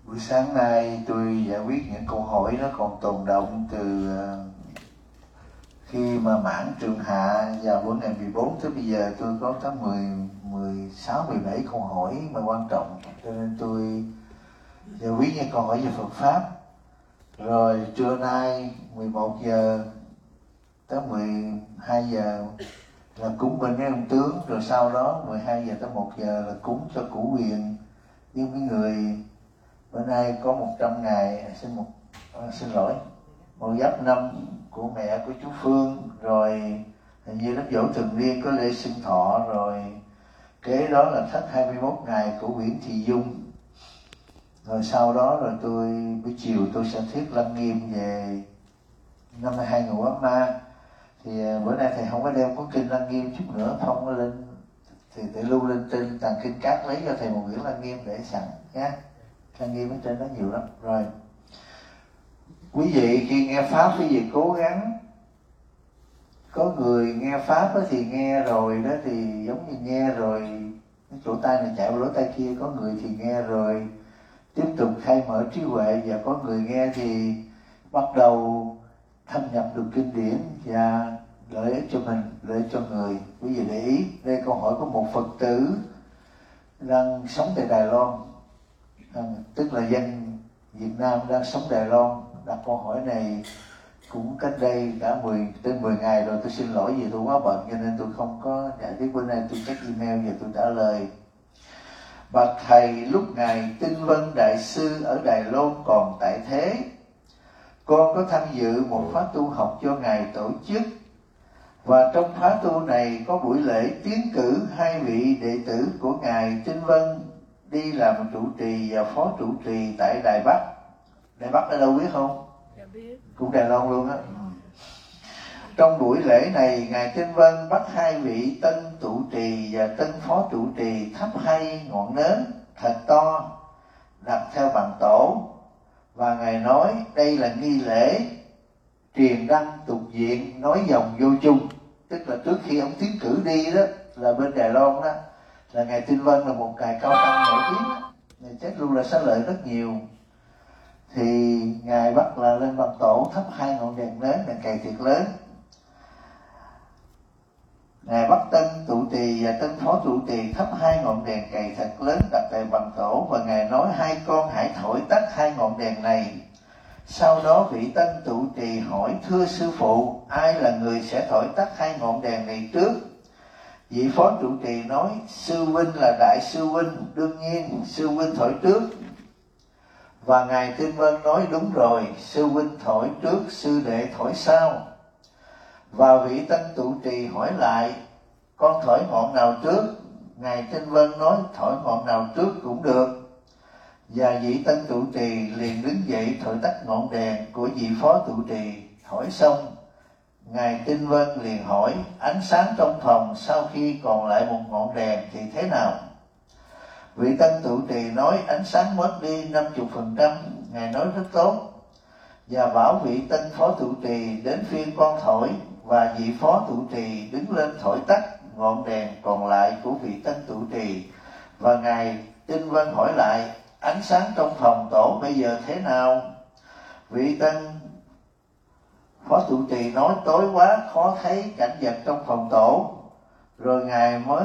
Buổi sáng nay tôi giải quyết những câu hỏi nó còn tồn động từ khi mà mãn trường hạ vào bữa ngày 14 tới bây giờ. Tôi có tới 16, 17 câu hỏi mà quan trọng, cho nên tôi giải quyết những câu hỏi về Phật Pháp. Rồi trưa nay 11 giờ tới 12 giờ là cúng bên mấy ông tướng, rồi sau đó 12 giờ tới 1 giờ là cúng cho củ quyền với mấy người. Bữa nay có 100 ngày xin lỗi, một giáp năm của mẹ của chú Phương, rồi hình như đám dỗ thường niên có lễ xưng thọ, rồi kế đó là thất 21 ngày của Nguyễn Thị Dung. Rồi sau đó rồi buổi chiều tôi sẽ thuyết Lăng Nghiêm về 52 người Quán Ma. Thì bữa nay thầy không có đem cuốn kinh Lăng Nghiêm, chút nữa Phong nó lên thì để lưu lên trên tàng kinh cát, lấy cho thầy một quyển Lăng Nghiêm để sẵn nhé. Lăng Nghiêm ở trên đó nhiều lắm. Rồi quý vị khi nghe pháp, quý vị cố gắng, có người nghe pháp thì nghe rồi đó thì giống như nghe rồi cái chỗ tay này chạy vào lỗ tay kia, có người thì nghe rồi tiếp tục khai mở trí huệ, và có người nghe thì bắt đầu thâm nhập được kinh điển và lợi ích cho mình, lợi ích cho người. Quý vị để ý, đây câu hỏi của một Phật tử đang sống tại Đài Loan, tức là dân Việt Nam đang sống Đài Loan, đặt câu hỏi này cũng cách đây đã 10 ngày rồi. Tôi xin lỗi vì tôi quá bận cho nên tôi không có giải thích. Bữa nay tôi check email và tôi trả lời. Bạch thầy, lúc ngài Tinh Vân Đại sư ở Đài Loan còn tại thế, con có tham dự một khóa tu học do ngài tổ chức, và trong khóa tu này có buổi lễ tiến cử 2 vị đệ tử của ngài Tinh Vân đi làm trụ trì và phó trụ trì tại Đài Bắc. Đài Bắc ở đâu biết không? Cũng Đài Loan luôn á. Trong buổi lễ này, ngài Tinh Vân bắt 2 vị tân trụ trì và tân phó trụ trì thắp 2 ngọn nến thật to đặt theo bàn tổ, và ngài nói đây là nghi lễ truyền đăng tục diện, nói dòng vô chung. Tức là trước khi ông tiến cử đi đó, là bên Đài Loan đó, là ngài Tinh Vân là một ngài cao tăng nổi tiếng, ngài chết luôn là xá lợi rất nhiều. Thì ngài bắt là lên bàn tổ thắp 2 ngọn đèn nến, đèn cày thiệt lớn. Ngài bắt tân trụ trì và tân phó trụ trì thắp 2 ngọn đèn cày thật lớn đặt tại bàn tổ, và ngài nói 2 con hãy thổi tắt 2 ngọn đèn này. Sau đó vị tân trụ trì hỏi: thưa sư phụ, ai là người sẽ thổi tắt 2 ngọn đèn này trước? Vị phó trụ trì nói: sư huynh là đại sư huynh, đương nhiên sư huynh thổi trước. Và ngài Tinh Vân nói: đúng rồi, sư huynh thổi trước, sư đệ thổi sau. Và vị tân trụ trì hỏi lại: con thổi ngọn nào trước? Ngài Tinh Vân nói: thổi ngọn nào trước cũng được. Và vị tân trụ trì liền đứng dậy thổi tắt ngọn đèn của vị phó trụ trì. Thổi xong, ngài Tinh Vân liền hỏi: ánh sáng trong phòng sau khi còn lại một ngọn đèn thì thế nào? Vị tân trụ trì nói: ánh sáng mất đi 50%. Ngài nói rất tốt, và bảo vị tân phó trụ trì đến phiên con thổi, và vị phó trụ trì đứng lên thổi tắt ngọn đèn còn lại của vị tân trụ trì. Và ngài Tinh Vân hỏi lại: ánh sáng trong phòng tổ bây giờ thế nào? Vị tân phó trụ trì nói: tối quá khó thấy cảnh vật trong phòng tổ. Rồi ngài mới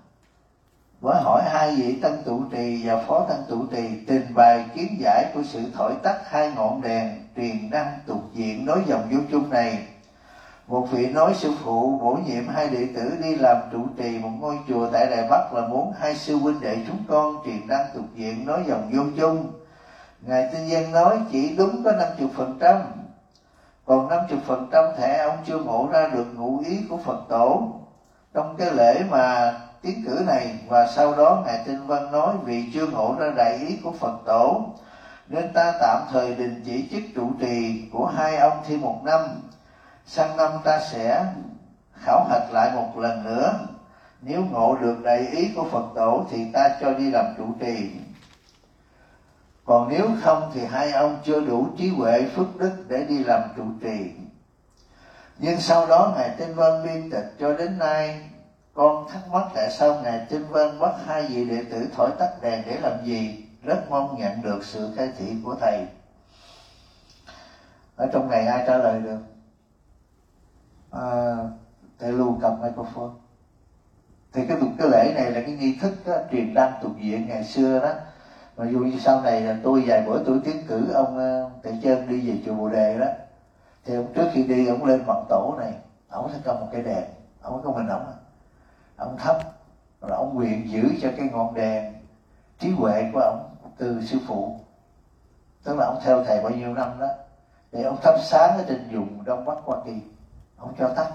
hỏi 2 vị tân trụ trì và phó tân trụ trì trình bày kiến giải của sự thổi tắt 2 ngọn đèn truyền đăng tục diện nói dòng vô chung này. Một vị nói: sư phụ bổ nhiệm 2 đệ tử đi làm trụ trì một ngôi chùa tại Đài Bắc là muốn 2 sư huynh đệ chúng con truyền đăng tục diện nói dòng vô chung. Ngài Tinh Vân nói: chỉ đúng có 50%, còn 50% thể ông chưa ngộ ra được ngụ ý của Phật tổ trong cái lễ mà tiến cử này. Và sau đó ngài Tinh Vân nói: vì chưa ngộ ra đại ý của Phật tổ nên ta tạm thời đình chỉ chức trụ trì của 2 ông thêm 1 năm. Sang năm ta sẽ khảo hạch lại một lần nữa, nếu ngộ được đại ý của Phật tổ thì ta cho đi làm trụ trì, còn nếu không thì 2 ông chưa đủ trí huệ phước đức để đi làm trụ trì. Nhưng sau đó ngài Tinh Vân liên tịch cho đến nay, con thắc mắc tại sao ngài Tinh Vân bắt 2 vị đệ tử thổi tắt đèn để làm gì? rất mong nhận được sự khai thị của thầy. Ở trong này ai trả lời được? Thầy Lưu cầm microphone. Thì cái lễ này là cái nghi thức đó, truyền đăng tục diện ngày xưa đó. Mà dù như sau này là tôi vài bữa tôi tiến cử ông Thầy Trơn đi về chùa Bồ Đề đó, thì ông trước khi đi ông lên bằng tổ này, ông sẽ cầm một cây đèn, ông có mình ông thắp, rồi ông nguyện giữ cho cái ngọn đèn trí huệ của ông từ sư phụ, tức là ông theo thầy bao nhiêu năm đó, để ông thắp sáng ở trên vùng Đông Bắc Hoa Kỳ, ông cho tắt.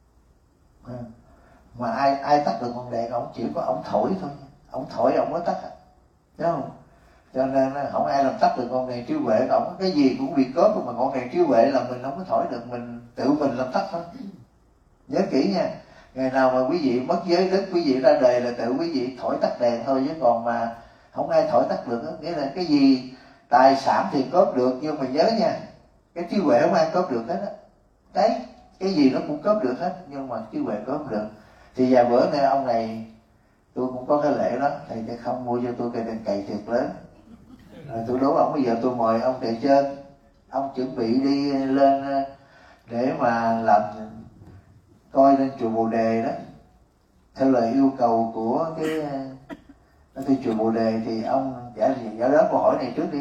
Mà ai tắt được ngọn đèn, ông chỉ có ông thổi thôi, ông thổi ông mới tắt, đúng không? Cho nên không ai làm tắt được ngọn đèn trí huệ của ông. Cái gì cũng bị cốp, mà ngọn đèn trí huệ là mình không có thổi được, mình tự mình làm tắt thôi. Nhớ kỹ nha, ngày nào mà quý vị mất giới đức, quý vị ra đời là tự quý vị thổi tắt đèn thôi, chứ còn mà không ai thổi tắt được đó. Nghĩa là cái gì tài sản thì cốp được, nhưng mà nhớ nha, cái trí huệ không ai cốp được hết á. Đấy, cái gì nó cũng cốp được hết, nhưng mà trí huệ cốp được. Thì vài bữa nay ông này tôi cũng có cái lễ đó, thầy sẽ không mua cho tôi cây đèn cày thiệt lớn. Rồi tôi đố ông, bây giờ tôi mời ông Thầy Trên, ông chuẩn bị đi lên để mà làm coi lên chùa Bồ Đề đó, theo lời yêu cầu của cái chùa Bồ Đề. Thì ông giải đáp câu hỏi này trước đi.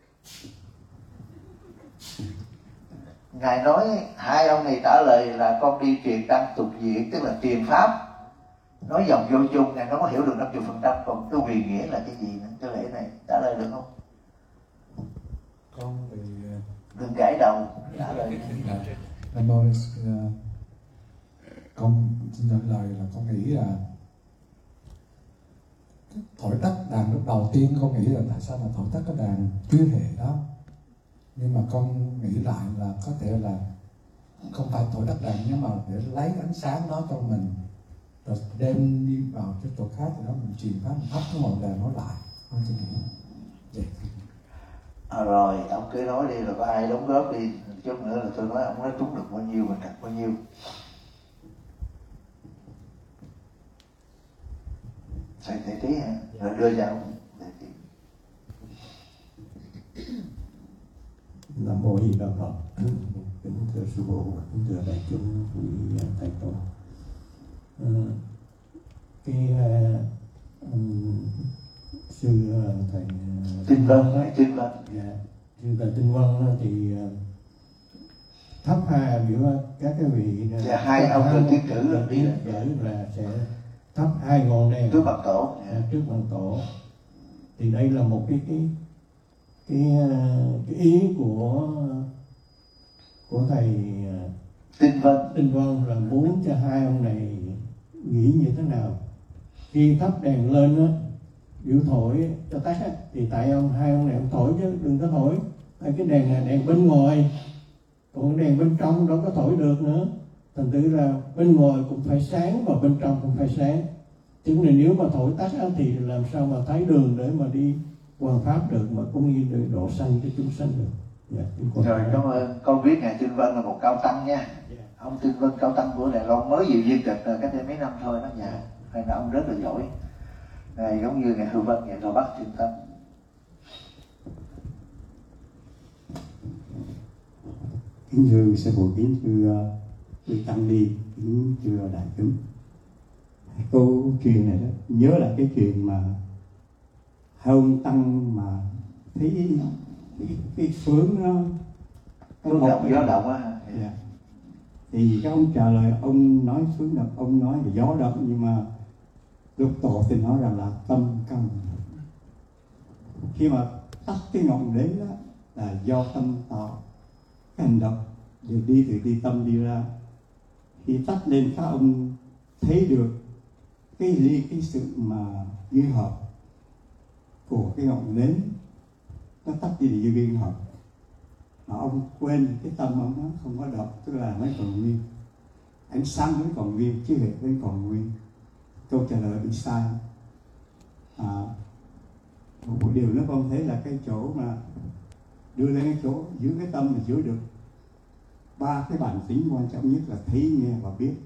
Ngài nói hai ông này trả lời là con đi truyền đăng tục diện, tức là truyền pháp. Nói dòng vô chung, Ngài nó có hiểu được 50%, còn cái huyền nghĩa là cái gì nữa? Cái lễ này trả lời được không? Con thì đừng gãi đầu, trả lời. Con xin trả lời là con nghĩ là thổi tắt đàn lúc đầu tiên con nghĩ là tại sao mà thổi tắt cái đàn chuyên hệ đó, nhưng mà con nghĩ lại là có thể là không phải thổi tắt đàn, nhưng mà để lấy ánh sáng đó cho mình, rồi đem đi vào cái chỗ khác, thì đó mình truyền pháp, mình thắp cái ngọn đèn nó lại. Con chỉ nghĩ vậy. Rồi ông cứ nói đi, rồi có ai đóng góp đi, chút nữa là tôi nói ông nói trúng được bao nhiêu, mình đặt bao nhiêu. Thầy tí hả? Rồi đưa ra ông thầy tí. Nam mô Di Đà Phật. Kính thưa sư phụ, kính thưa đại chúng quý thầy tổ. Sư thầy Tinh Vân, Tinh Vân. Dạ, sư thầy Tinh Vân thì thắp hai biểu các cái vị. Dạ, hai ông được tiến cử rồi đi là sẽ thắp hai ngọn đèn trước mặt tổ. Trước mặt tổ. Thì đây là một cái ý của thầy Tinh Vân là muốn cho hai ông này nghĩ như thế nào khi thắp đèn lên á, biểu thổi cho tắt á, thì tại hai ông này ông thổi chứ đừng có thổi. Cái đèn là đèn bên ngoài, còn cái đèn bên trong đâu có thổi được nữa. Thành thử ra bên ngoài cũng phải sáng và bên trong cũng phải sáng. Chứ này nếu mà thổi tắt á, thì làm sao mà thấy đường để mà đi hoàn pháp được, mà cũng như để độ sanh cho chúng sanh được. Dạ, rồi cảm ơn. Con biết ngài Tinh Vân là một cao tăng nha. Ông Tinh Vân cao tăng của Đài Loan mới dự viên tịch cách đây mấy năm thôi đó. Dạ, hay là ông rất là giỏi. Này giống như ngài Hư Vân, ngài Đà Bắc Thiên Tâm. Kính thưa sư phụ, kính thưa quý tăng ni, kính thưa đại chúng. Câu chuyện này đó, nhớ là cái chuyện mà hai ông tăng mà thấy cái phướng nó gió động á. Dạ. Thì các ông trả lời, ông nói phướng động, ông nói là gió động, nhưng mà lúc tổ thì nói rằng là tâm căn. Khi mà tắt cái ngọn đấy đó là do tâm tạo cái hành động để đi từ đi tâm đi ra. Khi tắt lên các ông thấy được cái sự mà duy hợp của cái ngọn nến nó tắt đi thì duy hợp, mà ông quên cái tâm ông nó không có động, tức là nó còn nguyên, ánh sáng vẫn còn nguyên, chứ hệ vẫn còn nguyên. Câu trả lời bị sai. Một điều nữa con thấy là cái chỗ mà đưa lên cái chỗ giữ cái tâm là giữ được ba cái bản tính quan trọng nhất là thấy, nghe và biết.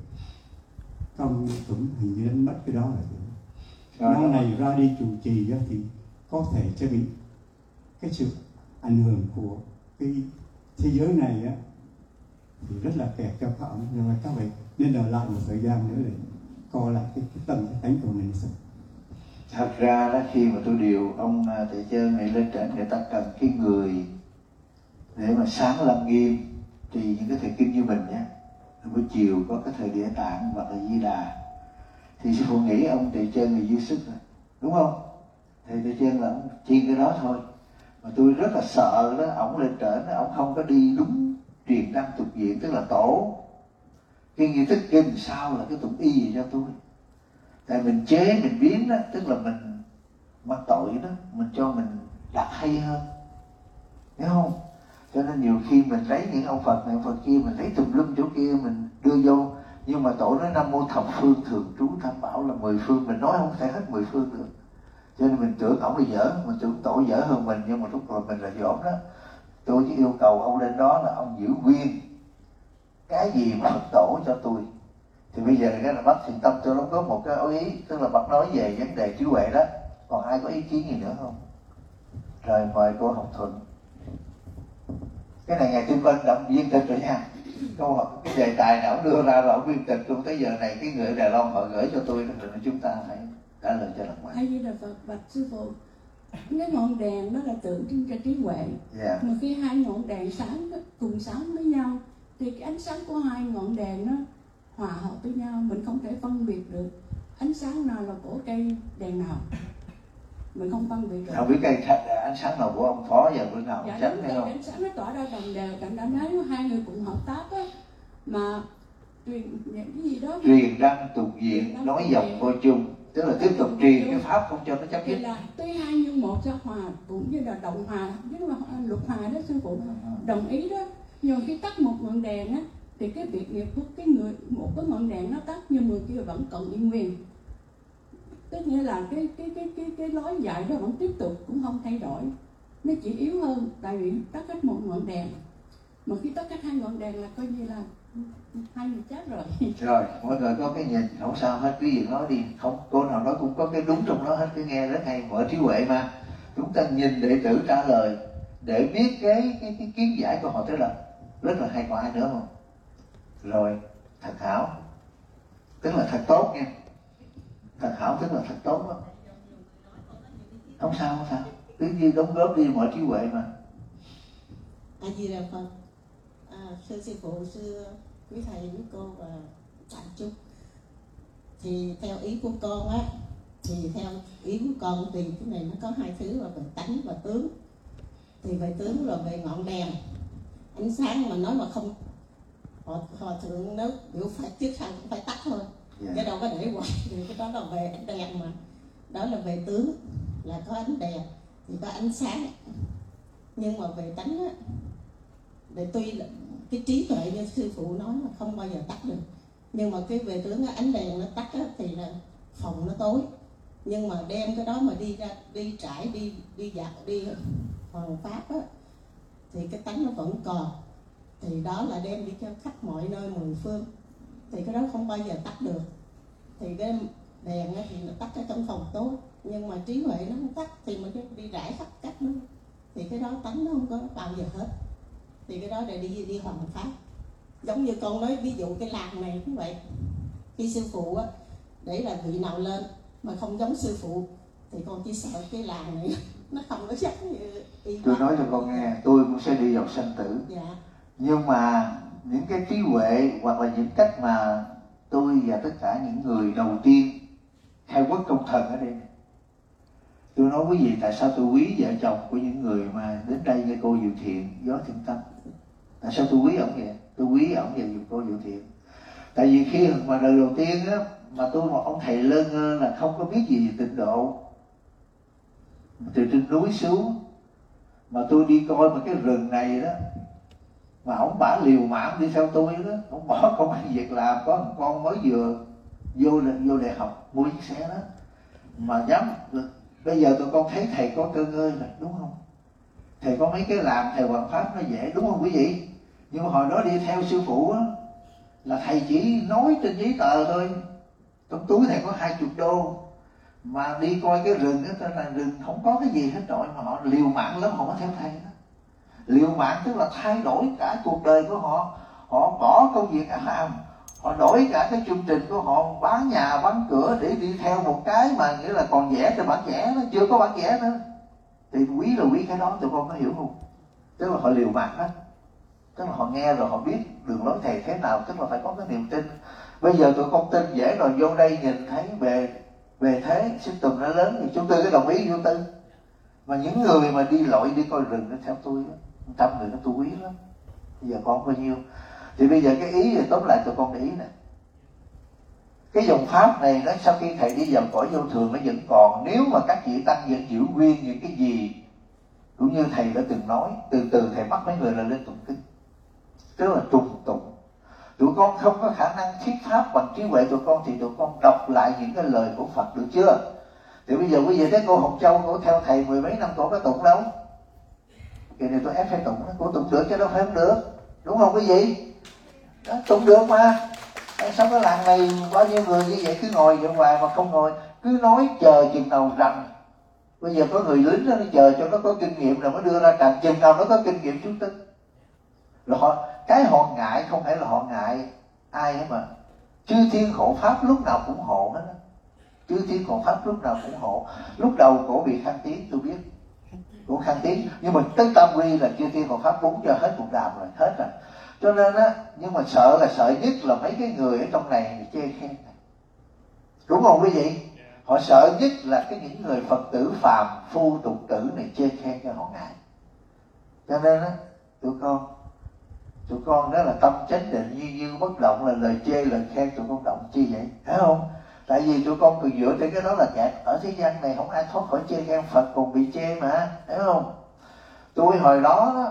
Con cũng hình như đánh mất cái đó là nó này ra đi trụ trì thì có thể sẽ bị cái sự ảnh hưởng của cái thế giới này á, thì rất là kẹt cho các ông, nhưng mà các vị nên ở lại một thời gian nữa để coi lại cái tâm cái tánh của mình. Thật ra đó, khi mà tôi điều ông thầy chơi này lên trển, người ta cần cái người để mà sáng lâm nghiêm trì những cái thời kinh như mình nhé. Buổi chiều có cái thời Địa Tạng hoặc là Di Đà, thì sư phụ nghĩ ông thầy chơi người dư sức rồi, đúng không? Thầy chơi là ông chuyên cái đó thôi. Mà tôi rất là sợ đó, ổng lên trển ổng không có đi đúng truyền đăng tục viện, tức là tổ cái nghi thức kinh sao là cái tụng y gì cho tôi. Tại mình chế mình biến đó, tức là mình mắc tội đó, mình cho mình đặt hay hơn, hiểu không? Cho nên nhiều khi mình lấy những ông Phật này ông Phật kia, mình lấy tùm lum chỗ kia mình đưa vô, nhưng mà tổ nói Nam Mô Thập Phương Thường Trú Tam Bảo là 10 phương, mình nói không thể hết 10 phương được. Cho nên mình tưởng ổng là dở, mình tưởng tổ dở hơn mình, nhưng mà lúc rồi mình là dỗm đó. Tôi chỉ yêu cầu ông lên đó là ông giữ nguyên cái gì mà Phật tổ cho tôi. Thì bây giờ cái là bác Thiện Tâm tôi đóng góp một cái ý, tức là bác nói về vấn đề trí huệ đó. Còn ai có ý kiến gì nữa không? Rồi mời cô Hồng Thuận. Cái này ngày Tuyên Vân đã viên tịch rồi nha. Câu hỏi cái đề tài nào đưa ra là viên tịch luôn. Tới giờ này cái người Đài Loan họ gửi cho tôi rồi chúng ta phải trả lời cho lần hay như là Phật bạch sư phụ, cái ngọn đèn đó là tượng trưng cho trí huệ. Mà khi hai ngọn đèn sáng cùng sáng với nhau thì cái ánh sáng của hai ngọn đèn nó hòa hợp với nhau, mình không thể phân biệt được ánh sáng nào là của cây đèn nào, mình không phân biệt được. Không biết cây ánh sáng nào của ông Phó và bữa nào dạ, đúng, cây ánh sáng nó tỏa ra đồng đều, cảnh đã nói hai người cùng hợp tác á, mà truyền cái gì đó truyền đăng tục viện nói dòng vô chung, tức là tiếp tục truyền cái pháp không cho nó chấm dứt. Là tuy hai như một cho hòa, cũng như là đồng hòa, nhưng mà luật hòa đó sư phụ đồng ý đó. Nhưng khi tắt một ngọn đèn á thì cái việc nghiệp của cái người, một cái ngọn đèn nó tắt nhưng người kia vẫn còn nguyên nguyên, tức nghĩa là cái lối dạy đó vẫn tiếp tục, cũng không thay đổi, nó chỉ yếu hơn, tại vì tắt hết một ngọn đèn. Mà khi tắt hết hai ngọn đèn là coi như là hai người chết rồi. Rồi mọi người có cái nhìn không sao hết, cái gì nói đi, không cô nào nói cũng có cái đúng trong đó hết, cái nghe rất hay, mở trí huệ mà. Chúng ta nhìn đệ tử trả lời để biết cái kiến giải của họ, thế là rất là hay. Còn ai nữa không? Rồi thật hảo tức là thật tốt nha, thật hảo tức là thật tốt đó. Không sao không sao, cứ như đóng góp đi, mọi trí huệ mà. A Di Đà Phật. Sư phụ, sư quý thầy quý cô và đại chúng, thì theo ý của con á, thì theo ý của con thì cái này nó có hai thứ là về tánh và tướng. Thì về tướng rồi về ngọn đèn ánh sáng mà nói mà không, họ thượng nếu biểu phải trước sau cũng phải tắt thôi, cái đâu có để hoài. Cái đó là về ánh đèn, mà đó là về tướng, là có ánh đèn thì có ánh sáng. Nhưng mà về tánh á, để tuy là cái trí tuệ như sư phụ nói là không bao giờ tắt được, nhưng mà cái về tướng ánh đèn nó tắt á, thì là phòng nó tối. Nhưng mà đem cái đó mà đi ra, đi trải, đi dạt, đi hoàn pháp á, thì cái tánh nó vẫn còn. Thì đó là đem đi cho khắp mọi nơi mười phương, thì cái đó không bao giờ tắt được. Thì cái đèn á, thì nó tắt ở trong phòng tối, nhưng mà trí huệ nó không tắt, thì mình đi rải khắp cách nó, thì cái đó tánh nó không có bao giờ hết. Thì cái đó để đi hoàn pháp. Giống như con nói ví dụ cái làng này cũng vậy, khi sư phụ á, để là vị nào lên mà không giống sư phụ thì con chỉ sợ cái làng này nó không có chắc như tôi nói cho con nghe, tôi cũng sẽ đi vào sanh tử. Dạ. Nhưng mà những cái trí huệ hoặc là những cách mà tôi và tất cả những người đầu tiên khai quốc công thần ở đây, tôi nói quý vị tại sao tôi quý vợ chồng của những người mà đến đây như cô Diệu Thiện, Gió Thiện Tâm. Tại sao tôi quý ổng vậy? Tôi quý ổng và cô Diệu Thiện. Tại vì khi mà đời đầu tiên á, mà tôi một ông thầy Lân là không có biết gì về tịnh độ, từ trên núi xuống, mà tôi đi coi mà cái rừng này đó, mà ổng bả liều mạng đi theo tôi đó, ổng bỏ công ăn việc làm, có một con mới vừa vô đại học mua chiếc xe đó, mà dám. Bây giờ tụi con thấy thầy có cơ ngơi rồi, đúng không? Thầy có mấy cái làm thầy hoàn pháp nó dễ, đúng không quý vị? Nhưng mà hồi đó đi theo sư phụ á, là thầy chỉ nói trên giấy tờ thôi, trong túi thầy có 20 đô, mà đi coi cái rừng đó là rừng không có cái gì hết trọi, mà họ liều mạng lắm, họ có theo thầy đó. Liều mạng tức là thay đổi cả cuộc đời của họ, họ bỏ công việc làm, họ đổi cả cái chương trình của họ, bán nhà bán cửa để đi theo một cái mà nghĩa là còn vẽ trên bản vẽ, nó chưa có bản vẽ nữa. Thì quý là quý cái đó, tụi con có hiểu không? Tức là họ liều mạng hết, tức là họ nghe rồi họ biết đường lối thầy thế nào, tức là phải có cái niềm tin. Bây giờ tụi con tin dễ rồi, vô đây nhìn thấy về thế sinh tùng nó lớn thì chúng tôi cứ đồng ý vô tư. Mà những người mà đi lội đi coi rừng nó theo tôi đó, 100 người nó tôi quý lắm. Bây giờ con bao nhiêu? Thì bây giờ cái ý thì tóm lại tụi con để ý nè, cái dòng pháp này nó sau khi thầy đi vào cõi vô thường nó vẫn còn. Nếu mà các vị tăng vẫn giữ nguyên những cái gì cũng như thầy đã từng nói, từ từ thầy bắt mấy người là lên tụng kinh, tức là trùng tụng. Tụi con không có khả năng thuyết pháp bằng trí huệ tụi con, thì tụi con đọc lại những cái lời của Phật được chưa? Thì bây giờ quý vị thấy cô Hồng Châu, cô theo thầy 10 mấy năm, cô có tụng đâu? Kỳ này tôi ép phải tụng, cô tụng được chứ đâu phải không được, đúng không quý vị? Đó, tụng được mà. Sao cái làng này bao nhiêu người như vậy cứ ngồi vậy hoài mà không ngồi, cứ nói chờ chừng nào rành. Bây giờ có người lính đó, nó chờ cho nó có kinh nghiệm rồi mới đưa ra tràng, chừng nào nó có kinh nghiệm chú tin. Rồi cái họ ngại không phải là họ ngại ai hết mà chư thiên hộ pháp lúc nào cũng hộ hết. Chư thiên hộ pháp lúc nào cũng hộ. Lúc đầu cổ bị khang tiếng tôi biết, cổ khang tiếng, nhưng mà tới tam quy là chư thiên hộ pháp búng cho hết cuộc đàm rồi, hết rồi. Cho nên á, nhưng mà sợ nhất là mấy cái người ở trong này chê khen, đúng không quý vị? Họ sợ nhất là những người Phật tử phàm phu tục tử này chê khen cho họ ngại. Cho nên á, tụi con đó là tâm chánh định như bất động, là lời chê lời khen tụi con động chi vậy, thấy không? Tại vì tụi con cứ dựa trên cái đó là kẹt. Ở thế gian này không ai thoát khỏi chê khen, Phật còn bị chê mà, thấy không? Tôi hồi đó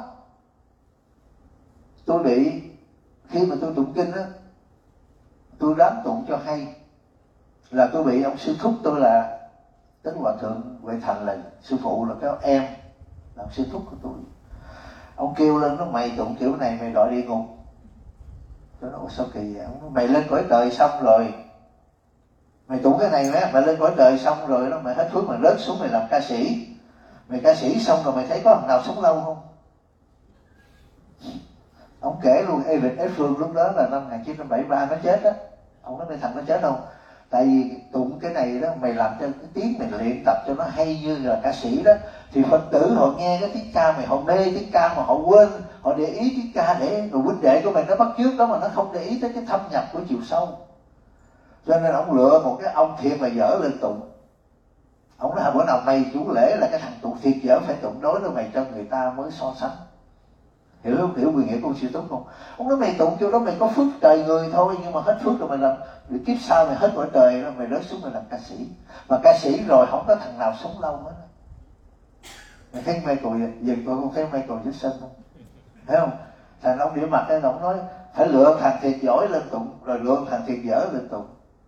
tôi bị, khi mà tôi tụng kinh á, tôi dám tụng cho hay, là tôi bị ông sư thúc tôi là Tấn Hòa Thượng Huệ Thành, là sư phụ, là cái em là ông sư thúc của tôi. Ông kêu lên nó, mày tụng kiểu này mày đọa địa ngục. Tôi nói sao kỳ vậy? Ông nói, mày lên cõi trời xong rồi, mày tụng cái này mày lên cõi trời xong rồi đó, mày hết phước mày rớt xuống mày làm ca sĩ. Mày ca sĩ xong rồi mày thấy có thằng nào sống lâu không? Ông kể luôn, Eric Phương lúc đó là năm 1973 nó chết á. Ông nói mày thằng nó chết không? Tại vì tụng cái này đó, mày làm cho cái tiếng mày luyện tập cho nó hay như là ca sĩ đó, thì Phật tử họ nghe cái tiếng ca mày, họ mê tiếng ca mà họ quên, họ để ý tiếng ca để rồi huynh đệ của mày nó bắt chước đó, mà nó không để ý tới cái thâm nhập của chiều sâu. Cho nên ông lựa một cái ông thiệt là dở lên tụng. Ông nói bữa nào mày chủ lễ là cái thằng tụng thiệt dở phải tụng đối với mày cho người ta mới so sánh. Hiểu không? Hiểu quyền nghĩa của sư Túc không? Ông nói mày tụng cho đó mày có phước trời người thôi, nhưng mà hết phước rồi mày làm kiếp sau mày hết cõi trời rồi mày rớt xuống mày làm ca sĩ. Mà ca sĩ rồi không có thằng nào sống lâu hết. Mày thấy Michael giờ tôi không thấy Michael Jackson không? Thấy không? Thằng ông điểm mặt ấy, ông nói phải lựa thằng thiệt giỏi lên tụng, rồi lựa thằng thiệt dở lên tụng.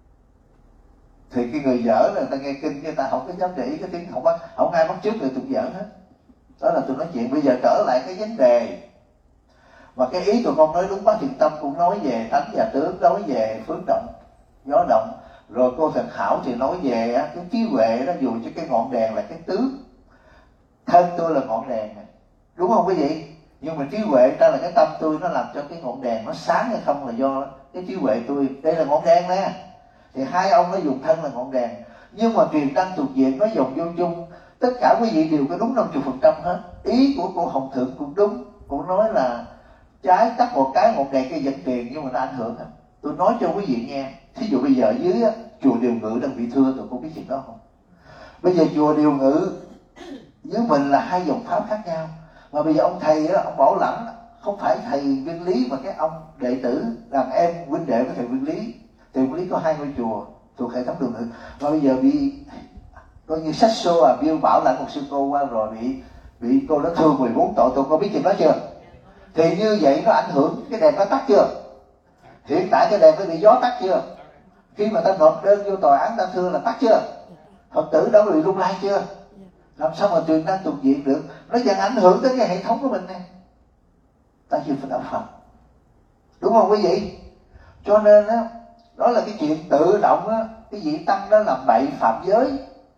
Thì cái người dở là người ta nghe kinh, người ta không có dám để ý cái tiếng, không ai bắt chước người tụng dở hết. Đó là tôi nói chuyện. Bây giờ trở lại cái vấn đề mà cái ý tụi con nói đúng. Bác Thiện Tâm cũng nói về tánh và tướng, nói về phước động gió động, rồi cô Thần Hảo thì nói về cái trí huệ đó, dù cho cái ngọn đèn là cái tướng, thân tôi là ngọn đèn này, đúng không quý vị? Nhưng mà trí huệ ta là cái tâm tôi, nó làm cho cái ngọn đèn nó sáng hay không là do cái trí huệ tôi. Đây là ngọn đèn nè, thì hai ông nó dùng thân là ngọn đèn, nhưng mà truyền đăng thuộc diện nó dùng vô chung. Tất cả quý vị đều có đúng 50% hết. Ý của cô Hồng Thượng cũng đúng. Cô nói là trái tắt một cái ngọn đèn cây dẫn tiền, nhưng mà nó ảnh hưởng. Tôi nói cho quý vị nghe. Thí dụ bây giờ dưới chùa Điều Ngự đang bị thưa, tôi có biết chuyện đó không? Bây giờ chùa Điều Ngự với mình là hai dòng pháp khác nhau. Mà bây giờ ông thầy đó, ông Bảo Lãnh không phải thầy Nguyên Lý, mà cái ông đệ tử làm em huynh đệ với thầy Nguyên Lý. Thầy Nguyên Lý có hai ngôi chùa thuộc hệ thống Điều Ngự. Và bây giờ bị coi như sách xô Bill Bảo Lãnh một sư cô qua rồi bị cô đó thương 14 tội. Tôi có biết chuyện đó chưa? Thì như vậy nó ảnh hưởng cái đèn nó tắt chưa? Hiện tại cái đèn nó bị gió tắt chưa? Khi mà ta nộp đơn vô tòa án ta thưa là tắt chưa? Phật tử đã bị lung lay chưa? Làm sao mà truyền năng tục diện được? Nó vẫn ảnh hưởng tới cái hệ thống của mình nè. Ta chưa phải đạo Phật, đúng không quý vị? Cho nên đó là cái chuyện tự động á, cái vị tăng đó làm bậy phạm giới,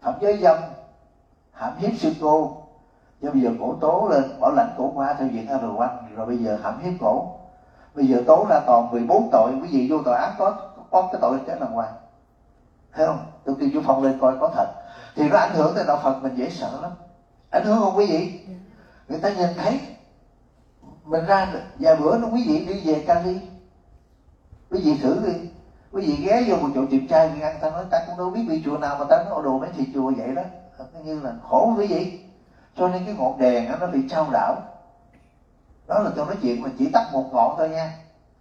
phạm giới dâm, hãm hiếp sư cô. Chứ bây giờ cổ tố lên, bảo lãnh cổ qua theo viện R1, rồi bây giờ hãm hiếp cổ. Bây giờ tố ra toàn 14 tội, quý vị vô tòa án có cái tội chết là ngoài. Thấy không? Tôi kêu chú Phong lên coi có thật. Thì nó ảnh hưởng tới đạo Phật mình dễ sợ lắm. Ảnh hưởng không quý vị? Người ta nhìn thấy mình ra vài bữa nó quý vị đi về Cali, quý vị thử đi, quý vị ghé vô một chỗ tiệm trai đi ăn, ta nói ta cũng đâu biết đi chùa nào mà ta nói đồ mấy thị chùa vậy đó, như là khổ quý vị. Cho nên cái ngọn đèn nó bị trao đảo. Đó là tôi nói chuyện mà chỉ tắt một ngọn thôi nha.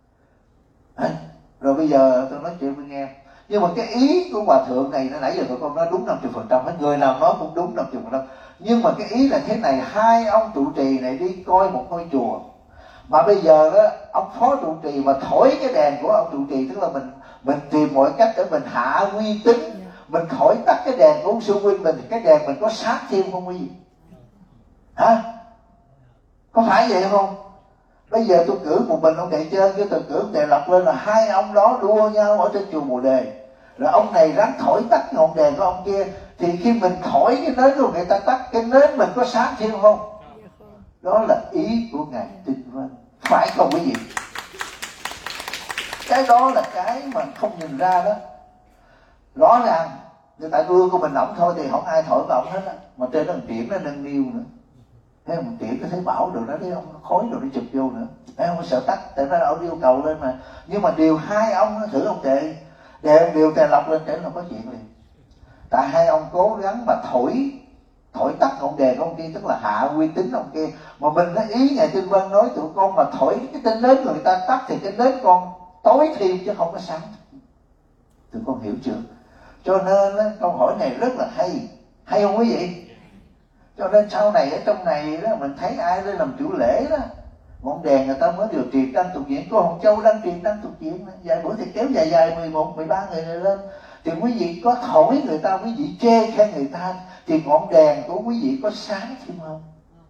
Rồi bây giờ tôi nói chuyện với nghe. Nhưng mà cái ý của hòa thượng này nãy giờ tụi con nói đúng 50%, hết người nào nói cũng đúng 50%. Nhưng mà cái ý là thế này, hai ông trụ trì này đi coi một ngôi chùa, mà bây giờ đó ông phó trụ trì mà thổi cái đèn của ông trụ trì, tức là mình tìm mọi cách để mình hạ uy tín, mình thổi tắt cái đèn của ông sư huynh mình, thì cái đèn mình có sáng thêm không quý vị? Hả? Có phải vậy không? Bây giờ tôi cử một mình ông Đệ Trên với tôi cử ông Đệ Lộc lên, là hai ông đó đua nhau ở trên chùa Bồ Đề, rồi ông này ráng thổi tắt ngọn đèn của ông kia, thì khi mình thổi cái nến của người ta tắt, cái nến mình có sáng thêm không? Đó là ý của Ngài Tinh Vân, phải không quý vị? Cái đó là cái mà không nhìn ra đó. Rõ ràng người ta đưa của mình ổng thôi thì không ai thổi vào ổng hết á, mà trên đó tiễn nó nâng niu nữa. Thế một tiễn nó thấy bảo được đó, thấy ông khói rồi nó chụp vô nữa. Thấy không có sợ tắt, tại ra ông yêu cầu lên mà. Nhưng mà điều hai ông nó thử ông điều Tề Lộc lên trên là có chuyện liền. Tại hai ông cố gắng mà thổi tắt ngọn đèn của ông kia, tức là hạ uy tín ông kia. Mà mình nói ý Ngài Tinh Vân nói tụi con mà thổi cái tên nến người ta tắt thì cái nến con tối thêm chứ không có sáng. Tụi con hiểu chưa? Cho nên câu hỏi này rất là hay không quý vị? Cho nên sau này ở trong này đó, mình thấy ai lên làm chủ lễ đó, ngọn đèn người ta mới điều truyền đăng tục diễn. Cô Hồng Châu đang truyền đăng tục diễn, vài bữa thì kéo dài 11, 13 người này lên. Thì quý vị có thổi người ta, quý vị chê khen người ta, thì ngọn đèn của quý vị có sáng thêm không?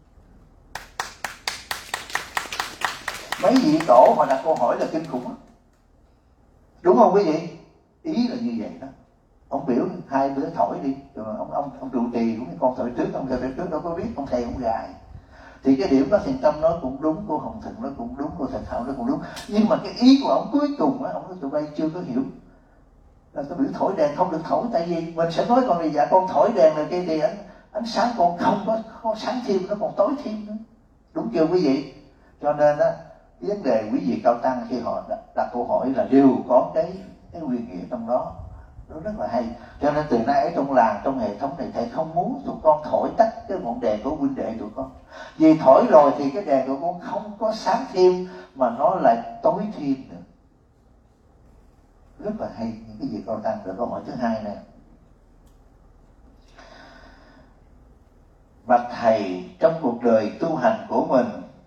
Mấy vị tổ mà đặt câu hỏi là kinh khủng đó. Đúng không quý vị? Ý là như vậy đó. Ông biểu hai đứa thổi đi, rồi ông trụ trì cũng con thổi trước, ông thổi trước đâu có biết, ông thầy ông gài. Thì cái điểm đó Thiện Tâm nói cũng đúng, cô Hồng Thịnh nói cũng đúng, cô Thạch Hậu nói cũng đúng. Nhưng mà cái ý của ông cuối cùng á, ông nói tụi bay chưa có hiểu. Là tôi biểu thổi đèn không được thổi, tại vì mình sẽ nói con này dạ con thổi đèn này kia thì ánh sáng con không có sáng thêm, nó còn tối thêm nữa. Đúng chưa quý vị? Cho nên á, vấn đề quý vị cao tăng khi họ đặt câu hỏi là đều có cái quyền nghĩa trong đó. Nó rất là hay. Cho nên từ nay ở trong làng, trong hệ thống này, thầy không muốn tụi con thổi tắt cái ngọn đèn của huynh đệ tụi con. Vì thổi rồi thì cái đèn của con không có sáng thêm, mà nó lại tối thêm nữa. Rất là hay những cái gì con tăng. Rồi câu hỏi thứ hai này: bạch thầy, trong cuộc đời tu hành của mình,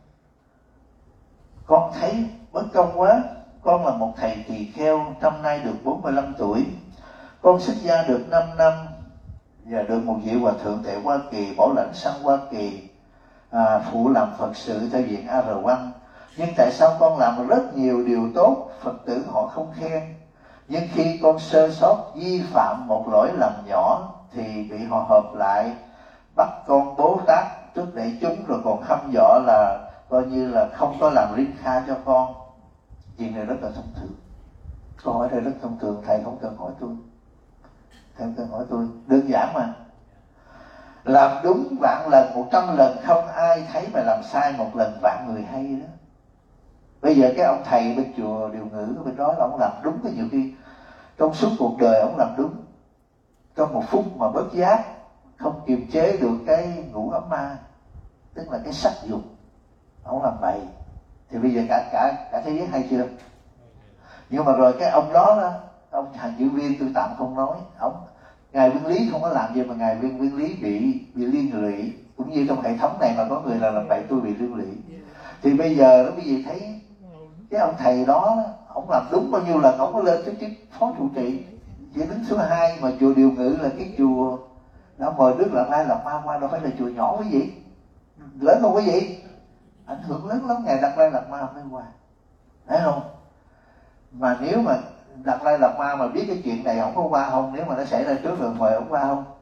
con thấy bất công quá. Con là một thầy tỳ kheo, năm nay được 45 tuổi. Con xuất gia được 5 năm và được một vị hòa thượng tại Hoa Kỳ bảo lãnh sang Hoa Kỳ phụ làm Phật sự theo viện R1. Nhưng tại sao con làm rất nhiều điều tốt, Phật tử họ không khen? Nhưng khi con sơ sót vi phạm một lỗi lầm nhỏ thì bị họ hợp lại bắt con bố tát trước đại chúng, rồi còn hăm dọa là coi như là không có làm riêng kha cho con. Chuyện này rất là thông thường. Câu hỏi này rất thông thường, thầy không cần hỏi tôi. Thầy không cần hỏi tôi, đơn giản mà. Làm đúng vạn lần, 100 lần không ai thấy, mà làm sai một lần vạn người hay đó. Bây giờ cái ông thầy bên chùa Điều Ngữ bên đó là ông làm đúng, cái nhiều khi trong suốt cuộc đời ông làm đúng. Trong một phút mà bớt giác, không kiềm chế được cái ngũ ấm ma, tức là cái sắc dục, ông làm bậy. Thì bây giờ cả thế giới hay chưa? Nhưng mà rồi cái ông đó, ông hàng dự viên tôi tạm không nói, ngài Viên Lý không có làm gì mà ngài Viên Lý bị liên lụy. Cũng như trong hệ thống này mà có người là làm bậy, tôi bị liên lụy. Thì bây giờ đó quý vị thấy cái ông thầy đó, ông làm đúng bao nhiêu lần ông có lên tới chức phó trụ trì, chỉ đứng số 2 mà chùa Điều Ngữ là cái chùa đã mời Đức Lạt Lai Lạt Ma qua, đâu phải là chùa nhỏ quý vị, lớn không quý vị? Ảnh hưởng lớn lắm, ngày Lạt Lai Lạt Ma mới qua, thấy không? Mà nếu mà Lạt Lai Lạt Ma mà biết cái chuyện này không có qua không? Nếu mà nó xảy ra trước rồi mời ông qua không?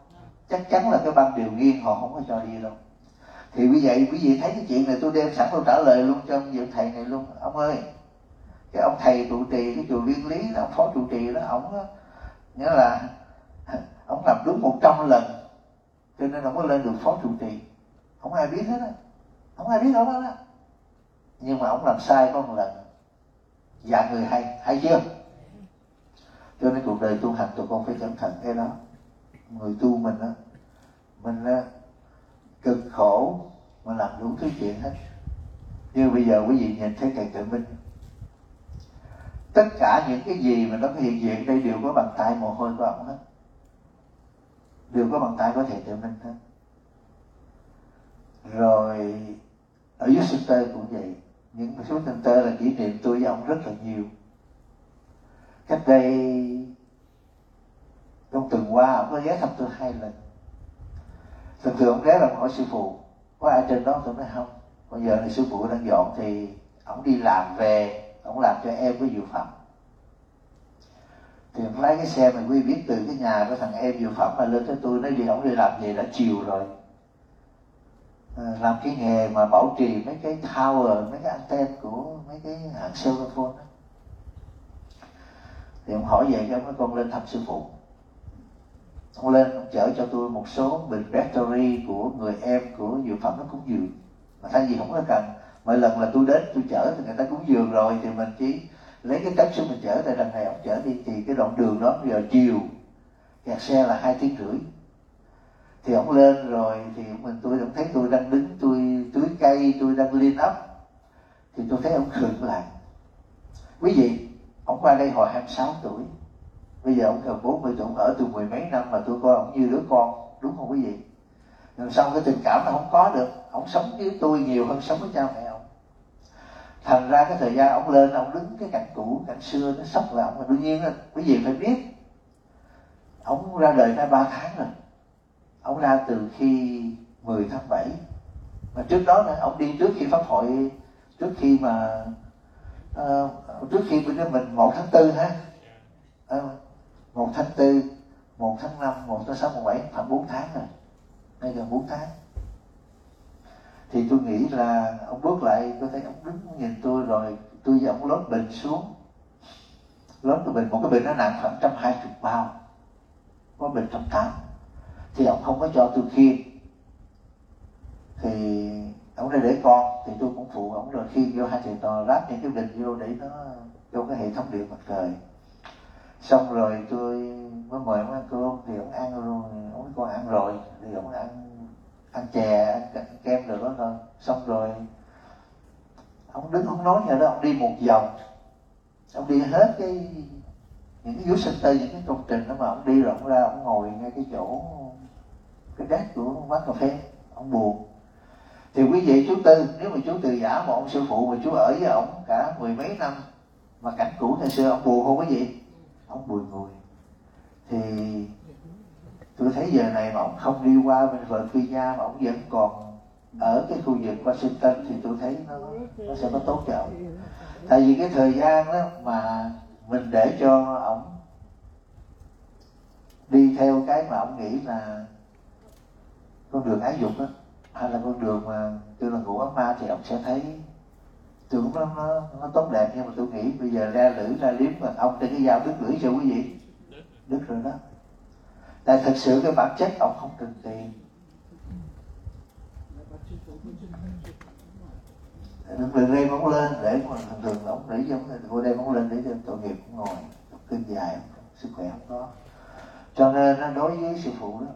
chắc chắn là cái băng điều nghiêng họ không có cho đi đâu. Thì vì vậy quý vị thấy cái chuyện này tôi đem sẵn tôi trả lời luôn cho vị thầy này luôn. Ông ơi, cái ông thầy trụ trì cái chùa Viên Lý đó, ông phó trụ trì đó, ông nghĩa là ông làm đúng 100 lần cho nên ông có lên được phó trụ trì. Không ai biết hết á, không ai biết đâu đó. Nhưng mà ông làm sai có một lần, dạy người hay chưa? Cho nên cuộc đời tu hành tụi con phải cẩn thận cái đó. Người tu mình á, mình cực khổ mà làm đủ thứ chuyện hết. Như bây giờ quý vị nhìn thấy thầy Tuệ Minh, tất cả những cái gì mà nó có hiện diện đây đều có bàn tay mồ hôi của ông hết, đều có bàn tay của thầy Tuệ Minh hết. Rồi ở dưới center cũng vậy, những số center là kỷ niệm tôi với ông rất là nhiều. Cách đây trong tuần qua ông có ghé thăm tôi 2 lần. Thường thường ông ghé là ông hỏi sư phụ có ai trên đó, tôi nói không. Bây giờ là sư phụ đang dọn thì ông đi làm về, ông làm cho em với Diệu Phẩm. Thì ông lái cái xe mà quý biết từ cái nhà của thằng em Diệu Phẩm mà lên tới tôi, nói gì ông đi làm gì đã chiều rồi. Làm cái nghề mà bảo trì mấy cái tower, mấy cái anten của mấy cái hãng cell phone đó. Thì ông hỏi vậy cho mấy con lên thăm sư phụ. Ông lên, ông chở cho tôi một số bình battery của người em của Diệu Phẩm nó cúng dường. Mà thay vì không có cần, mỗi lần là tôi đến tôi chở thì người ta cúng dường rồi thì mình chỉ lấy cái cáp xuống mình chở. Tại đằng này ông chở đi thì cái đoạn đường đó giờ chiều kẹt xe là 2 tiếng rưỡi. Thì ông lên rồi thì tôi thấy tôi đang đứng, tôi tưới cây, tôi đang clean up, thì tôi thấy ông khựng lại. Quý vị, ông qua đây hồi 26 tuổi, bây giờ ông gần 40 tuổi, ông ở từ 10 mấy năm mà tôi coi ông như đứa con, đúng không quý vị? Rồi xong cái tình cảm nó không có được, ông sống với tôi nhiều hơn sống với cha mẹ ông. Thành ra cái thời gian ông lên, ông đứng cái cảnh cũ, cảnh xưa nó sốc lại ông. Mà đương nhiên là quý vị phải biết, ông ra đời nay 3 tháng rồi. Ông ra từ khi 10 tháng 7. Mà trước đó nữa, ông đi trước khi pháp hội, trước khi bên mình 1 tháng 4 ha. 1 tháng 4, 1 tháng 5, 1 tháng 6, 1 tháng 7, khoảng 4 tháng rồi. Đây gần 4 tháng. Thì tôi nghĩ là ông bước lại, tôi thấy ông đứng nhìn tôi rồi, tôi với ông lót bình xuống. Lót cái bình, một cái bình nó nặng khoảng 120 bao. Có bình 180. Thì ông không có cho tôi khiêng. Thì ông đây để con, thì tôi cũng phụ ông rồi khiêng vô 2 thầy trò ráp những cái bình vô để nó vô cái hệ thống điện mặt trời. Xong rồi tôi mới mời ông ăn cơm thì ông ăn rồi, ông con ăn rồi thì ông ăn chè, ăn kem rồi đó thôi. Xong rồi ông đứng không nói gì đó, ông đi một vòng, ông đi hết những cái center, những cái công trình đó mà ông đi rồi ông ra, ông ngồi ngay cái chỗ cái desk của quán cà phê, ông buồn. Thì quý vị chú Tư, nếu mà chú từ giả một ông sư phụ mà chú ở với ông cả 10 mấy năm mà cảnh cũ ngày xưa, ông buồn không quý vị? Ông bùi ngùi. Thì tôi thấy giờ này mà ông không đi qua bên Virginia mà ông vẫn còn ở cái khu vực Washington thì tôi thấy nó sẽ có tốt cho ông. Tại vì cái thời gian đó mà mình để cho ông đi theo cái mà ông nghĩ là con đường ái dục đó, hay là con đường mà tôi là ngũ ác ma, thì ông sẽ thấy tưởng nó tốt đẹp. Nhưng mà tôi nghĩ bây giờ ra lưỡi ra liếm mà ông trên cái dao đứt lưỡi cho quý vị, đứt rồi đó. Tại thật sự cái bản chất ông không cần tiền. Đừng đem ông lên để mà thường ông để cho cô đem ông lên để cho tội nghiệp cũng ngồi kinh dài, sức khỏe không có. Cho nên nó đối với sư phụ đó,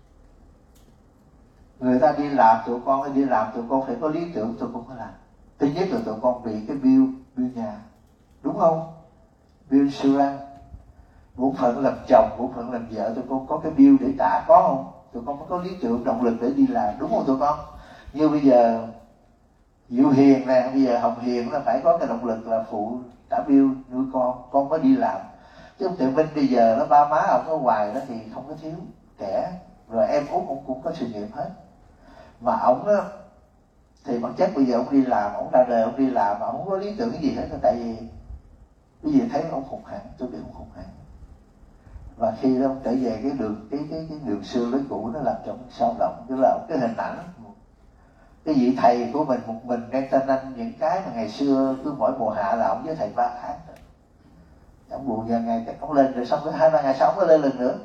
người ta đi làm tụi con, đi làm tụi con phải có lý tưởng, tụi con phải làm. Thứ nhất là tụi con bị cái bill nhà, đúng không? Bill insurance, bổn phận làm chồng, bổn phận làm vợ, tụi con có cái bill để trả, có không? Tụi con phải có lý tưởng, động lực để đi làm, đúng không tụi con? Như bây giờ Diệu Hiền nè, bây giờ Hồng Hiền là phải có cái động lực là phụ trả bill nuôi con có đi làm. Chứ ông Tuệ Minh bây giờ nó ba má ông ở ngoài đó thì không có thiếu trẻ, rồi em út ông cũng có sự nghiệp hết. Mà ông á thì bản chất bây giờ ông đi làm, ông ra đời ông đi làm mà ông không có lý tưởng cái gì hết. Tại vì bây giờ thấy ông khùng hẳn, tôi biết ông khùng hẳn. Và khi ông trở về cái đường xưa lối cũ, nó làm cho ông sao động, tức là cái hình ảnh cái vị thầy của mình một mình đang tên anh những cái mà ngày xưa cứ mỗi mùa hạ là ông với thầy 3 tháng rồi. Ông buồn vài ngày chắc ông lên rồi, xong cái 2-3 ngày sau ông mới lên lần nữa.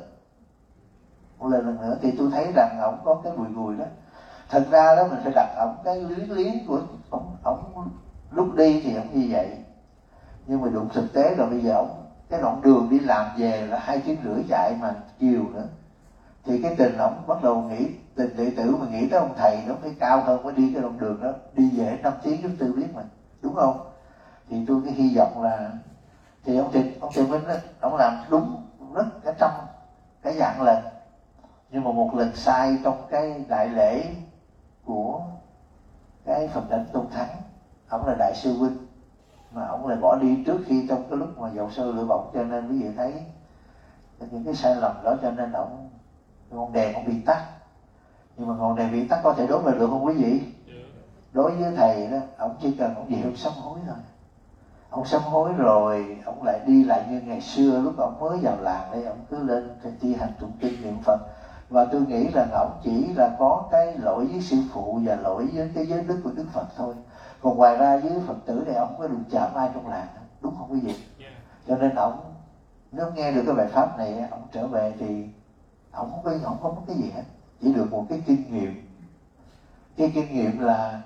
Ông lên lần nữa thì tôi thấy rằng ông có cái bùi đó. Thật ra đó mình phải đặt ông cái liếng của ông lúc đi thì ông như vậy, nhưng mà đụng thực tế rồi bây giờ ông cái đoạn đường đi làm về là 2 tiếng rưỡi chạy mà chiều nữa, thì cái tình ông bắt đầu nghĩ, tình đệ tử mà nghĩ tới ông thầy nó phải cao hơn mới đi cái đoạn đường đó, đi về 5 tiếng chúng tôi biết mà, đúng không? Thì tôi cái hy vọng là thì ông Thiện Minh đó, ông làm đúng rất cả trăm cái dạng lần, nhưng mà một lần sai trong cái đại lễ của cái Phật đảnh Tôn Thắng, ông là đại sư huynh mà ông lại bỏ đi trước khi trong cái lúc mà dầu sôi lửa bỏng, cho nên quý vị thấy những cái sai lầm đó, cho nên ngọn đèn ông bị tắt. Nhưng mà ngọn đèn bị tắt có thể đốt lại được không quý vị? Đối với thầy đó, ông chỉ cần ông về ông sám hối thôi. Ông sám hối rồi ông lại đi lại như ngày xưa lúc ông mới vào làng đây, ông cứ lên thi hành tụng kinh niệm Phật. Và tôi nghĩ là ông chỉ là có cái lỗi với sư phụ và lỗi với cái giới đức của Đức Phật thôi. Còn ngoài ra với Phật tử này ông có đụng chạm ai trong làng, đúng không quý vị? Cho nên ông nếu nghe được cái bài pháp này, ông trở về thì ông không có cái gì hết, chỉ được một cái kinh nghiệm. Cái kinh nghiệm là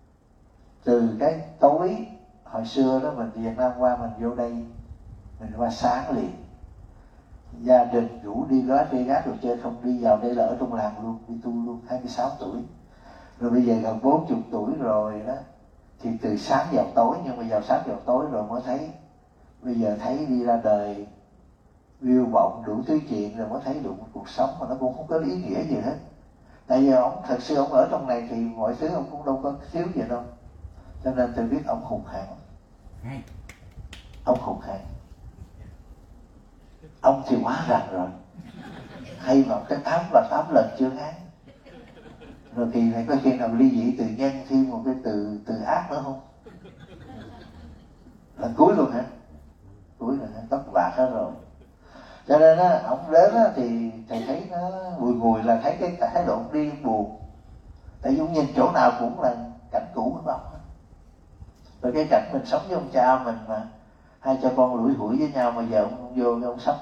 từ cái tối hồi xưa đó mình Việt Nam qua, mình vô đây mình qua sáng liền, gia đình rủ đi Las Vegas rồi chơi, không đi vào đây là ở trong làng luôn, đi tu luôn. 26 tuổi rồi bây giờ gần 40 tuổi rồi đó, thì từ sáng vào tối, nhưng mà vào sáng vào tối rồi mới thấy, bây giờ thấy đi ra đời view vọng đủ thứ chuyện rồi mới thấy được một cuộc sống mà nó cũng không có ý nghĩa gì hết. Tại vì ông thật sự ông ở trong này thì mọi thứ ông cũng đâu có thiếu gì đâu, cho nên tôi biết ông hùng hãn. Ông hùng hãn, ông thì quá rành rồi, hay mà cái 8 lần chưa ngán. Rồi kỳ này có khi nào ly dị từ nhân thêm một cái từ ác nữa không? Lần cuối luôn hả? Cuối rồi, tóc bạc hết rồi. Cho nên á, ông đến á, thì thầy thấy nó bùi là thấy cái thái độ đi buồn. Tại vì ông nhìn chỗ nào cũng là cảnh cũ của ông. Rồi cái cảnh mình sống với ông cha mình mà hai cha con lủi hủi với nhau, mà giờ ông vô ông sắp.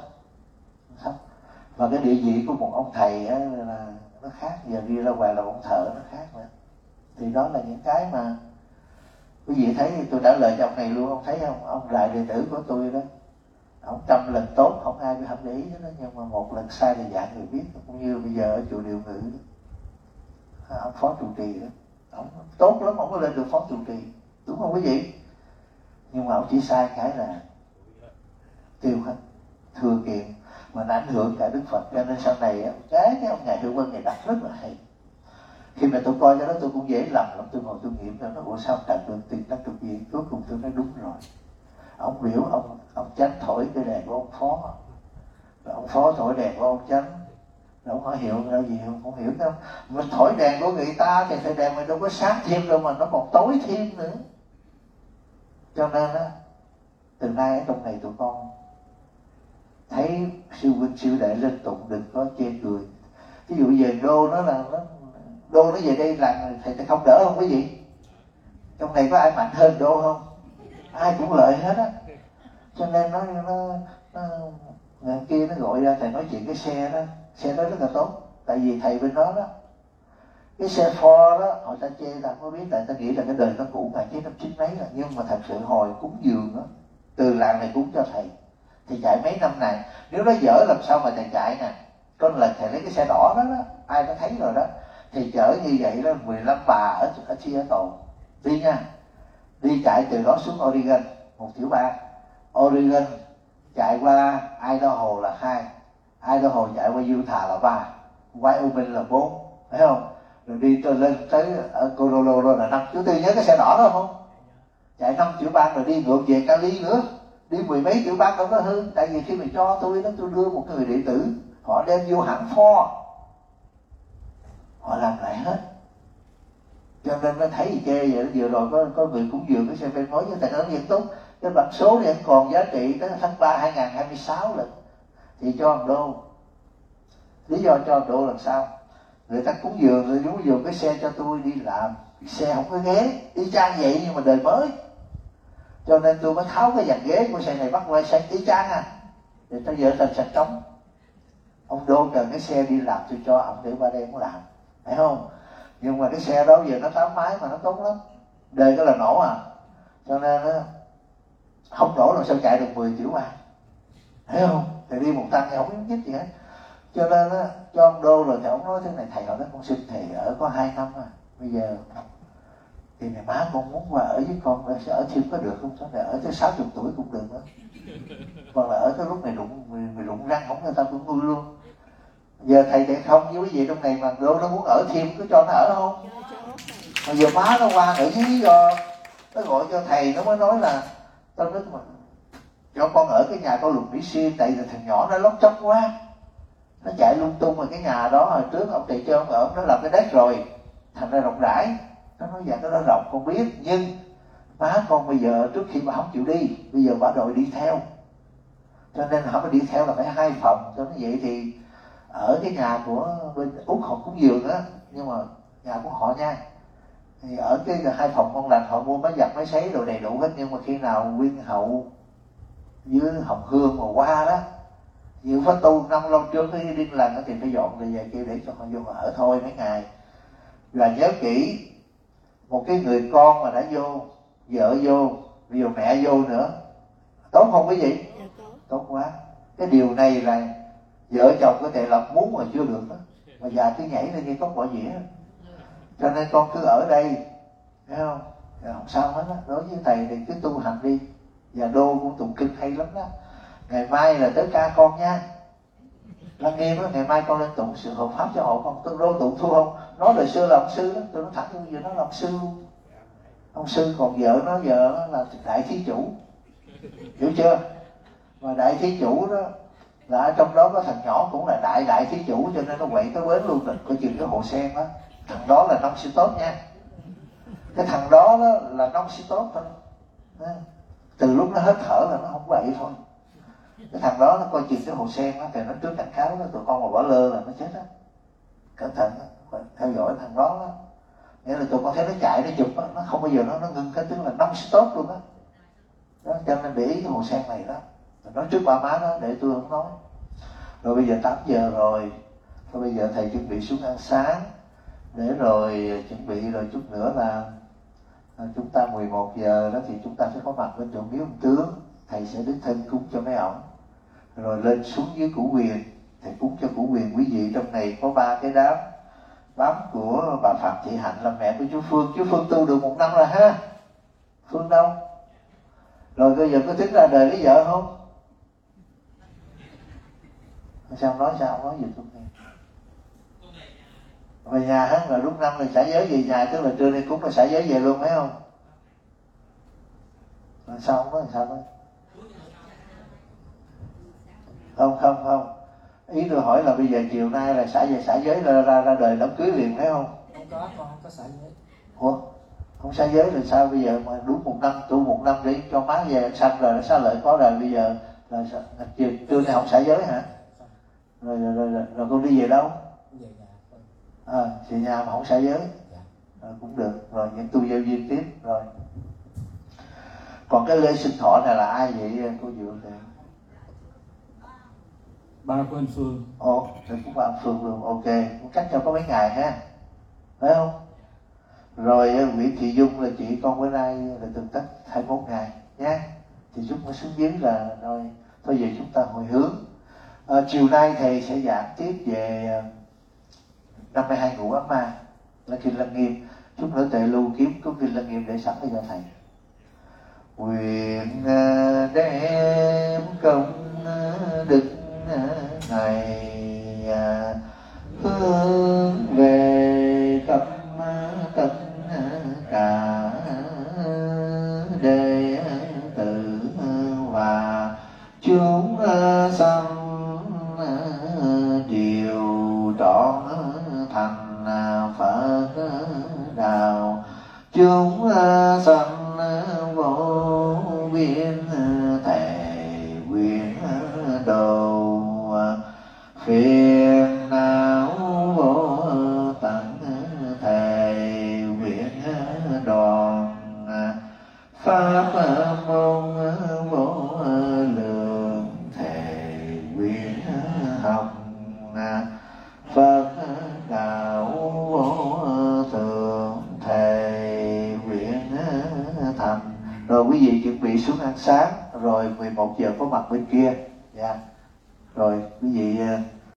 Và cái địa vị của một ông thầy á, là nó khác, giờ đi ra ngoài là ông thợ nó khác nữa. Thì đó là những cái mà quý vị thấy, tôi trả lời cho ông này luôn, ông thấy không? Ông đại đệ tử của tôi đó, ông 100 lần tốt không ai không để ý đó, nhưng mà một lần sai thì dạng người biết. Cũng như bây giờ ở chùa Điều Ngự đó, ông phó trụ trì đó, ông tốt lắm, ông có lên được phó trụ trì, đúng không quý vị? Nhưng mà ông chỉ sai cái là tiêu hết, thừa kiện mà nó ảnh hưởng cả Đức Phật. Cho nên sau này cái ông Ngài Hữu Vân này đặt rất là hay. Khi mà tôi coi cái đó tôi cũng dễ lầm lắm, tôi ngồi tôi nghiệm ra nó ủa sao trật được tiền đắc trục gì. Cuối cùng tôi nói đúng rồi, ông biểu ông Chánh thổi cái đèn của ông Phó, rồi ông Phó thổi đèn của ông Chánh, rồi ông hỏi hiểu là gì không hiểu không? Mình thổi đèn của người ta thì thầy đèn mình đâu có sáng thêm đâu mà nó còn tối thêm nữa. Cho nên á, từ nay ở trong này tụi con thấy sư huynh sư đệ lên tụng đừng có chê cười. Ví dụ về Đô nó về đây là thầy không đỡ không quý vị? Trong này có ai mạnh hơn Đô không? Ai cũng lợi hết á. Cho nên nó người kia nó gọi ra thầy nói chuyện cái xe đó rất là tốt. Tại vì thầy bên đó cái xe Ford đó họ ta chê ta có biết, tại ta nghĩ là cái đời nó cũ 1990 mấy rồi, nhưng mà thật sự hồi cúng dường đó, từ làng này cúng cho thầy thì chạy mấy năm này, nếu nó dở làm sao mà thầy chạy nè. Có lần thầy lấy cái xe đỏ đó, ai có thấy rồi đó, thì chở như vậy đó 15 bà ở Seattle đi nha, đi chạy từ đó xuống Oregon 1 tiểu bang, Oregon chạy qua Idaho là 2, Idaho chạy qua Utah là 3, Wyoming là 4, thấy không? Rồi đi lên tới ở Colorado là 5. Chú Tư nhớ cái xe đỏ đó không? Chạy 5 tiểu bang rồi đi ngược về Cali nữa, đi 10 mấy tiểu bang đâu có hư. Tại vì khi mà cho tôi đó, tôi đưa một người đệ tử, họ đem vô hãng Ford, họ làm lại hết. Cho nên nó thấy gì chê vậy. Vừa rồi có người cũng vừa cái xe bên mới với thầy nói việc tốt, cái bản số này còn giá trị tới tháng 3 2026 lần. thì cho 1 đô. Lý do cho 1 đô làm sao? Người ta cúng dường, người cúng dường cái xe cho tôi đi làm, xe không có ghế, y chang vậy nhưng mà đời mới, cho nên tôi mới tháo cái dàn ghế của xe này bắt qua xe y chang à, thì tới giờ thành sạch trống. Ông Đô cần cái xe đi làm tôi cho ông để qua đây ông làm, phải không? Nhưng mà cái xe đó giờ nó 8 máy mà nó tốt lắm, đời cái là nổ à, cho nên nó không nổ làm sao chạy được 10 triệu mà, thấy không? Thì đi một tăng thì không biết gì hết. Cho nên á, cho ông Đô rồi thì ông nói thế này: thầy hỏi đó, con xin thầy ở có 2 năm à, bây giờ thì ngày má con muốn qua ở với con, sẽ ở thêm có được không? Cho nên ở tới 60 tuổi cũng được đó, còn là ở tới lúc này rụng răng không người ta cũng nuôi luôn. Giờ thầy dạy không với quý vị trong này mà Đô nó muốn ở thêm có cho nó ở không? Mà giờ má nó qua ở với lý do nó gọi cho thầy, nó mới nói là tao nói mà cho con ở cái nhà con Lục Mỹ Xuyên, tại vì thằng nhỏ nó lóc chóc quá, nó chạy lung tung. Rồi cái nhà đó hồi trước ông thầy Trơn ở nó làm cái đất rồi thành ra rộng rãi. Nó nói dạ nó rộng con biết, nhưng má con bây giờ trước khi bà không chịu đi, bây giờ bà đòi đi theo, cho nên họ mới đi theo là phải 2 phòng. Cho nó vậy thì ở cái nhà của bên Úc họ cúng dường á, nhưng mà nhà của họ nha, thì ở cái 2 phòng ngon lành, họ mua máy giặt máy sấy đồ đầy đủ hết. Nhưng mà khi nào Nguyên Hậu với Hồng Hương mà qua đó, nhiều phát tu 5 lâu trước cái điên lành thì phải dọn về kia để cho họ vô họ ở thôi mấy ngày. Và nhớ kỹ, một cái người con mà đã vô, vợ vô, bây giờ mẹ vô nữa, tốt không quý vị? Tốt quá. Cái điều này là vợ chồng có thể làm muốn mà chưa được đó, mà già cứ nhảy lên như cốc bỏ dĩa. Cho nên con cứ ở đây, thấy không? Không sao hết á. Đối với thầy thì cứ tu hành đi. Và Đô cũng tụng kinh hay lắm đó. Ngày mai là tới ca con nha. Lăng Nghiêm đó, ngày mai con lên tụng sự hộ pháp cho hộ con. Tôi Đô tụng thua không? Nói lời xưa là ông sư đó, tôi nói thẳng như vậy, nó là ông sư luôn. Ông sư, còn vợ nó là đại thí chủ, hiểu chưa? Mà đại thí chủ đó là ở trong đó có thằng nhỏ cũng là đại thí chủ, cho nên nó quậy tới bến luôn. Mình coi chừng cái hồ sen đó, thằng đó là nông sĩ tốt nha. Cái thằng đó là nông sĩ tốt thôi. Từ lúc nó hết thở là nó không quậy thôi. Cái thằng đó nó coi chừng cái hồ sen đó, thì nó trước cảnh cáo đó, tụi con mà bỏ lơ là nó chết đó. Cẩn thận đó, theo dõi thằng đó. Nghĩa là tụi con thấy nó chạy, nó chụp đó, nó không bao giờ nó ngưng, cái tức là nông sĩ tốt luôn đó. Đó, cho nên để ý cái hồ sen này đó. Nói trước ba má đó để tôi không nói. Rồi bây giờ 8 giờ rồi, thôi bây giờ thầy chuẩn bị xuống ăn sáng, để rồi chuẩn bị rồi chút nữa là chúng ta 11 giờ đó thì chúng ta sẽ có mặt bên chỗ miếu ông tướng. Thầy sẽ đứng thân cúng cho mấy ổng, rồi lên xuống dưới Cửu Quyền, thầy cúng cho Cửu Quyền. Quý vị trong này có 3 cái đám bám của bà Phạm Thị Hạnh là mẹ của chú Phương. Chú Phương tu được 1 năm rồi ha. Phương đâu? Rồi bây giờ có tính ra đời lấy vợ không? Sao nói gì tôi nghe. Về nhà hết rồi, lúc 5 là xả giới về nhà, tức là trưa nay cúng là xả giới về luôn, phải không? Rồi sao không nói sao nói? Không. Ý tôi hỏi là bây giờ chiều nay là xả giới ra đời đám cưới liền, phải không? Không có, con không có xả giới. Ủa? Không xả giới thì sao? Bây giờ mà đúng 1 năm, tu 1 năm đi cho má về ăn xanh rồi, nó xá lợi có rồi, bây giờ là chiều trưa nay không xả giới hả? Rồi con đi về đâu? Về nhà. Về nhà mà không xả giới. Cũng được. Rồi những tu giao duyên tiếp rồi. Còn cái lễ sinh thọ này là ai vậy cô Diệu? Thì ba của anh Phương. Ồ, thì cũng ba anh Phương luôn. Ok, cũng cách nhau có mấy ngày ha, phải không? Rồi Nguyễn Thị Dung là chị con bữa nay là từng tất 21 ngày nha. Thì chúng nó xuống dưới là rồi thôi về chúng ta hồi hướng. Chiều nay thầy sẽ giảng tiếp về 52 ngũ ác ma là kinh Lăng Nghiêm. Chút nữa Tề Lưu kiếm có kinh Lăng Nghiêm để sẵn cho thầy. Nguyện đem công đức này hướng về khắp tất cả đệ tử và chúng sanh đều trọn thành Phật đạo. Chúng sanh vô biên thệ nguyện đầu pháp môn vô lượng, thề nguyện học Phật đạo vô thượng, thề nguyện thành. Rồi quý vị chuẩn bị xuống ăn sáng, rồi 11 giờ có mặt bên kia. Dạ. Rồi quý vị